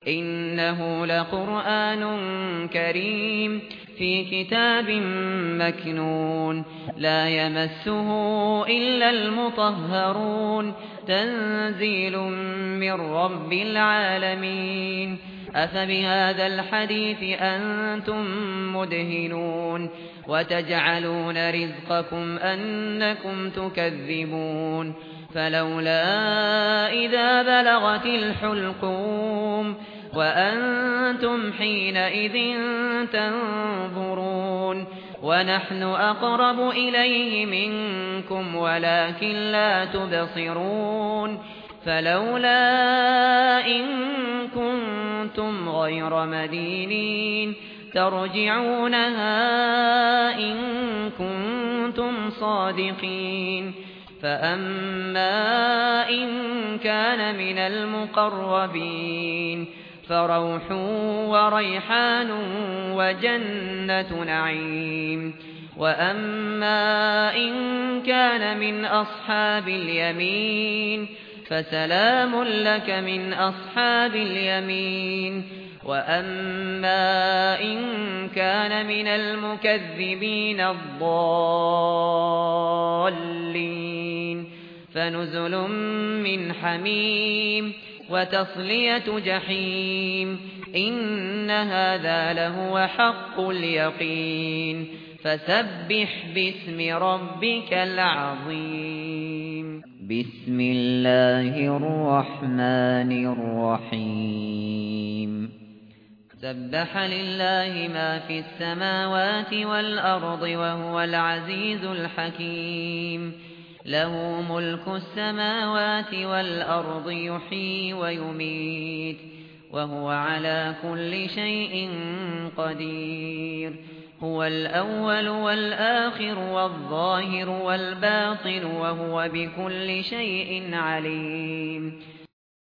إنه لقرآن كريم في كتاب مكنون لا يمسه إلا المطهرون تنزيل من رب العالمين أفبهذا الحديث أنتم مدهنون وتجعلون رزقكم أنكم تكذبون فلولا إذا بلغت الحلقوم وأنتم حينئذ تنظرون ونحن أقرب إليه منكم ولكن لا تبصرون فلولا إن كنتم غير مدينين ترجعونها إن كنتم صادقين فأما إن كان من المقربين فروح وريحان وجنة نعيم وأما إن كان من أصحاب اليمين فسلام لك من أصحاب اليمين وأما إن كان من المكذبين الضالين فنزل من حميم وتصلية جحيم إن هذا لهو حق اليقين فسبح باسم ربك العظيم بسم الله الرحمن الرحيم سبح لله ما في السماوات والأرض وهو العزيز الحكيم له ملك السماوات والأرض يحيي ويميت وهو على كل شيء قدير هو الأول والآخر والظاهر والباطن وهو بكل شيء عليم